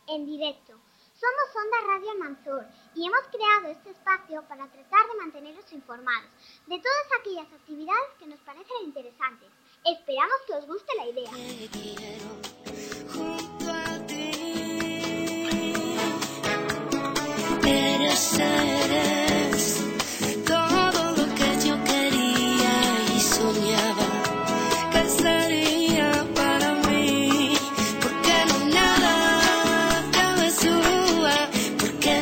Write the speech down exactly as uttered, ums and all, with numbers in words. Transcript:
en directo. Somos Onda Radio Almanzor y hemos creado este espacio para tratar de manteneros informados de todas aquellas actividades que nos parecen interesantes. Esperamos que os guste la idea. Eres